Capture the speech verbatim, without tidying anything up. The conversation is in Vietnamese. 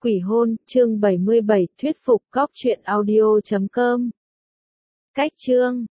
Quỷ hôn, chương bảy mươi bảy, thuyết phục, cóc truyện audio chấm com. Cách chương